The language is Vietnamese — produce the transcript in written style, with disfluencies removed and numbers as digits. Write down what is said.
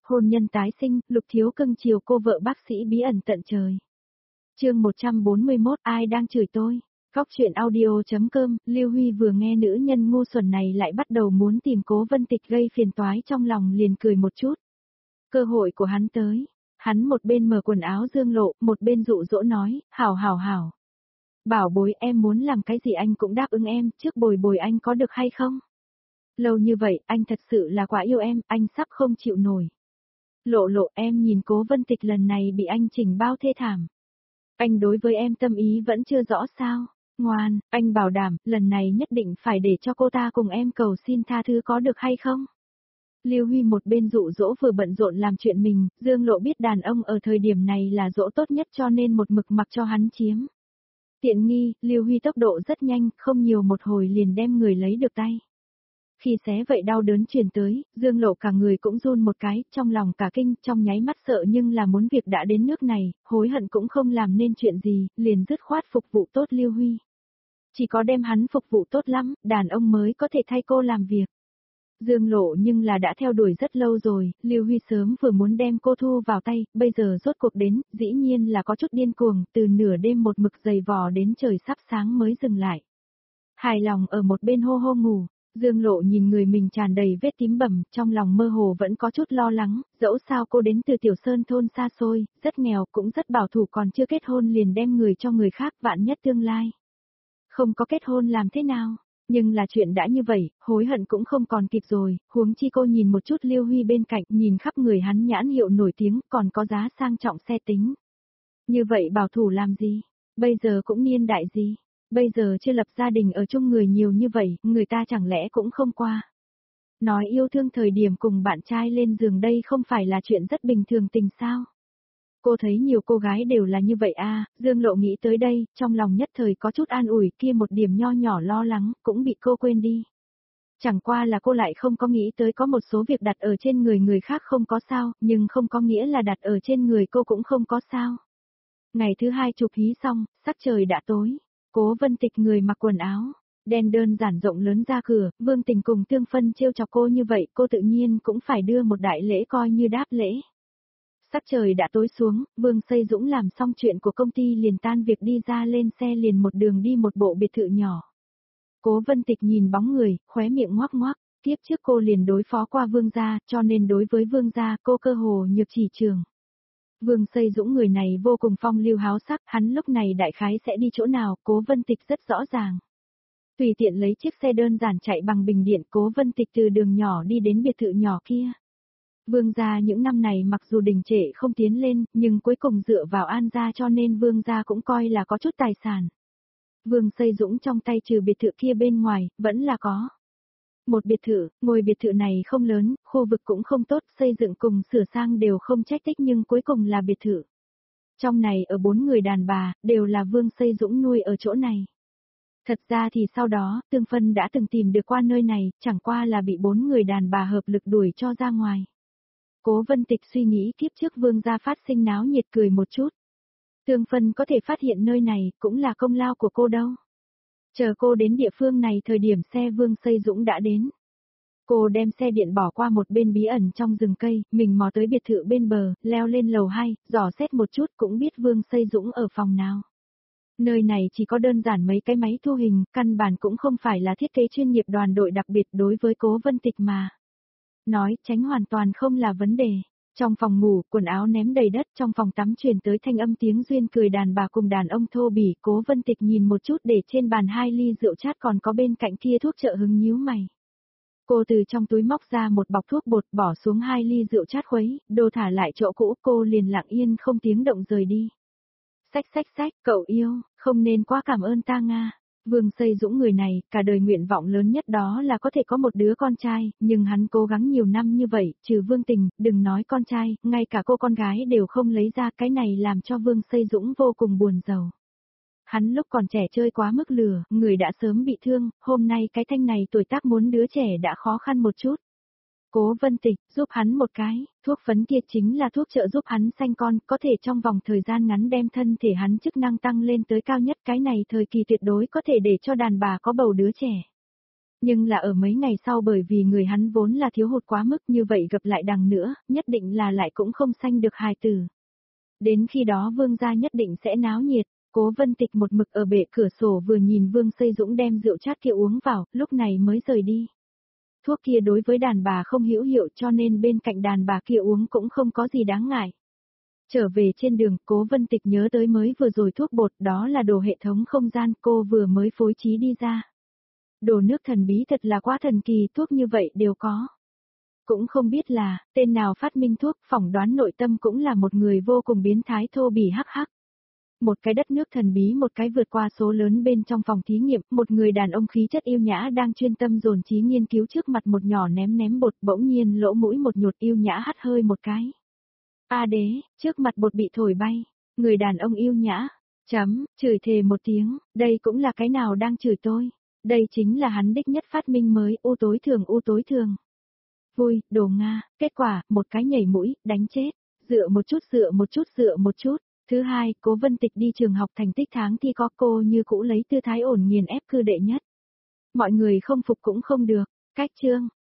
Hôn nhân tái sinh, Lục Thiếu cưng chiều cô vợ bác sĩ bí ẩn tận trời. Chương 141, ai đang chửi tôi? Góc truyện audio.com, Lưu Huy vừa nghe nữ nhân ngu xuẩn này lại bắt đầu muốn tìm Cố Vân Tịch gây phiền toái trong lòng liền cười một chút. Cơ hội của hắn tới. Hắn một bên mở quần áo Dương Lộ, một bên dụ dỗ nói, hảo. Bảo bối em muốn làm cái gì anh cũng đáp ứng em, trước bồi bồi anh có được hay không? Lâu như vậy, anh thật sự là quá yêu em, anh sắp không chịu nổi. Lộ em nhìn Cố Vân Tịch lần này bị anh chỉnh bao thê thảm. Anh đối với em tâm ý vẫn chưa rõ sao? Ngoan, anh bảo đảm, lần này nhất định phải để cho cô ta cùng em cầu xin tha thứ có được hay không? Lưu Huy một bên dụ dỗ vừa bận rộn làm chuyện mình, Dương Lộ biết đàn ông ở thời điểm này là dỗ tốt nhất cho nên một mực mặc cho hắn chiếm. Tiện nghi, Lưu Huy tốc độ rất nhanh, không nhiều một hồi liền đem người lấy được tay. Khi xé vậy đau đớn truyền tới, Dương Lộ cả người cũng run một cái, trong lòng cả kinh, trong nháy mắt sợ nhưng là muốn việc đã đến nước này, hối hận cũng không làm nên chuyện gì, liền dứt khoát phục vụ tốt Lưu Huy. Chỉ có đem hắn phục vụ tốt lắm, đàn ông mới có thể thay cô làm việc. Dương Lộ nhưng là đã theo đuổi rất lâu rồi, Lưu Huy sớm vừa muốn đem cô thu vào tay, bây giờ rốt cuộc đến, dĩ nhiên là có chút điên cuồng, từ nửa đêm một mực giày vò đến trời sắp sáng mới dừng lại. Hài lòng ở một bên hô hô ngủ, Dương Lộ nhìn người mình tràn đầy vết tím bầm, trong lòng mơ hồ vẫn có chút lo lắng, dẫu sao cô đến từ Tiểu Sơn thôn xa xôi, rất nghèo cũng rất bảo thủ còn chưa kết hôn liền đem người cho người khác vạn nhất tương lai. Không có kết hôn làm thế nào? Nhưng là chuyện đã như vậy, hối hận cũng không còn kịp rồi, huống chi cô nhìn một chút Lưu Huy bên cạnh, nhìn khắp người hắn nhãn hiệu nổi tiếng, còn có giá sang trọng xe tính. Như vậy bảo thủ làm gì? Bây giờ cũng niên đại gì? Bây giờ chưa lập gia đình ở chung người nhiều như vậy, người ta chẳng lẽ cũng không qua. Nói yêu thương thời điểm cùng bạn trai lên giường đây không phải là chuyện rất bình thường tình sao? Cô thấy nhiều cô gái đều là như vậy à, Dương Lộ nghĩ tới đây, trong lòng nhất thời có chút an ủi kia một điểm nho nhỏ lo lắng, cũng bị cô quên đi. Chẳng qua là cô lại không có nghĩ tới có một số việc đặt ở trên người khác không có sao, nhưng không có nghĩa là đặt ở trên người cô cũng không có sao. Ngày thứ hai chụp hí xong, sắc trời đã tối. Cố Vân Tịch người mặc quần áo đen đơn giản rộng lớn ra cửa, Vương Tình cùng Tương Phân trêu chọc cô như vậy, cô tự nhiên cũng phải đưa một đại lễ coi như đáp lễ. Sắc trời đã tối xuống, Vương Xây Dũng làm xong chuyện của công ty liền tan việc đi ra lên xe liền một đường đi một bộ biệt thự nhỏ. Cố Vân Tịch nhìn bóng người, khóe miệng ngoác ngoác, tiếp trước cô liền đối phó qua Vương gia, cho nên đối với Vương gia cô cơ hồ nhược chỉ trường. Vương Xây Dũng người này vô cùng phong lưu háo sắc, hắn lúc này đại khái sẽ đi chỗ nào, Cố Vân Tịch rất rõ ràng. Tùy tiện lấy chiếc xe đơn giản chạy bằng bình điện, Cố Vân Tịch từ đường nhỏ đi đến biệt thự nhỏ kia. Vương gia những năm này mặc dù đình trệ không tiến lên, nhưng cuối cùng dựa vào An gia cho nên Vương gia cũng coi là có chút tài sản. Vương Xây Dũng trong tay trừ biệt thự kia bên ngoài, vẫn là có. Một biệt thự, ngôi biệt thự này không lớn, khu vực cũng không tốt, xây dựng cùng sửa sang đều không trách tích nhưng cuối cùng là biệt thự. Trong này ở 4 người đàn bà, đều là Vương Xây Dũng nuôi ở chỗ này. Thật ra thì sau đó, Tương Phân đã từng tìm được qua nơi này, chẳng qua là bị 4 người đàn bà hợp lực đuổi cho ra ngoài. Cố Vân Tịch suy nghĩ kiếp trước Vương gia phát sinh náo nhiệt cười một chút. Tương Phân có thể phát hiện nơi này, cũng là công lao của cô đâu. Chờ cô đến địa phương này thời điểm xe Vương Xây Dũng đã đến. Cô đem xe điện bỏ qua một bên bí ẩn trong rừng cây, mình mò tới biệt thự bên bờ, leo lên lầu 2, dò xét một chút cũng biết Vương Xây Dũng ở phòng nào. Nơi này chỉ có đơn giản mấy cái máy thu hình, căn bản cũng không phải là thiết kế chuyên nghiệp đoàn đội đặc biệt đối với Cố Vân Tịch mà. Nói tránh hoàn toàn không là vấn đề. Trong phòng ngủ, quần áo ném đầy đất, trong phòng tắm truyền tới thanh âm tiếng duyên cười đàn bà cùng đàn ông thô bỉ. Cố Vân Tịch nhìn một chút để trên bàn 2 ly rượu chát còn có bên cạnh kia thuốc trợ hứng nhíu mày. Cô từ trong túi móc ra một bọc thuốc bột bỏ xuống 2 ly rượu chát khuấy, đồ thả lại chỗ cũ, cô liền lặng yên không tiếng động rời đi. Xách, cậu yêu, không nên quá cảm ơn ta Nga. Vương Xây Dũng người này, cả đời nguyện vọng lớn nhất đó là có thể có một đứa con trai, nhưng hắn cố gắng nhiều năm như vậy, trừ Vương Tình, đừng nói con trai, ngay cả cô con gái đều không lấy ra, cái này làm cho Vương Xây Dũng vô cùng buồn rầu. Hắn lúc còn trẻ chơi quá mức lửa, người đã sớm bị thương, hôm nay cái thanh này tuổi tác muốn đứa trẻ đã khó khăn một chút. Cố Vân Tịch, giúp hắn một cái, thuốc phấn kia chính là thuốc trợ giúp hắn sanh con, có thể trong vòng thời gian ngắn đem thân thể hắn chức năng tăng lên tới cao nhất, cái này thời kỳ tuyệt đối có thể để cho đàn bà có bầu đứa trẻ. Nhưng là ở mấy ngày sau bởi vì người hắn vốn là thiếu hụt quá mức như vậy gặp lại đằng nữa, nhất định là lại cũng không sanh được hài tử. Đến khi đó Vương gia nhất định sẽ náo nhiệt. Cố Vân Tịch một mực ở bệ cửa sổ vừa nhìn Vương Xây Dũng đem rượu chát kia uống vào, lúc này mới rời đi. Thuốc kia đối với đàn bà không hữu hiệu cho nên bên cạnh đàn bà kia uống cũng không có gì đáng ngại. Trở về trên đường, Cố Vân Tịch nhớ tới mới vừa rồi thuốc bột, đó là đồ hệ thống không gian cô vừa mới phối trí đi ra. Đồ nước thần bí thật là quá thần kỳ, thuốc như vậy đều có. Cũng không biết là, tên nào phát minh thuốc, phỏng đoán nội tâm cũng là một người vô cùng biến thái thô bỉ hắc hắc. Một cái đất nước thần bí, một cái vượt qua số lớn bên trong phòng thí nghiệm, một người đàn ông khí chất yêu nhã đang chuyên tâm dồn trí nghiên cứu trước mặt một nhỏ ném bột, bỗng nhiên lỗ mũi một nhột yêu nhã hắt hơi một cái. A đế, trước mặt bột bị thổi bay, người đàn ông yêu nhã, chửi thề một tiếng, đây cũng là cái nào đang chửi tôi, đây chính là hắn đích nhất phát minh mới, u tối thường. Vui, đồ Nga, kết quả, một cái nhảy mũi, đánh chết, dựa một chút. Thứ hai, Cố Vân Tịch đi trường học thành tích tháng thi có cô như cũ lấy tư thái ổn nghiền ép cư đệ nhất. Mọi người không phục cũng không được, cách chương.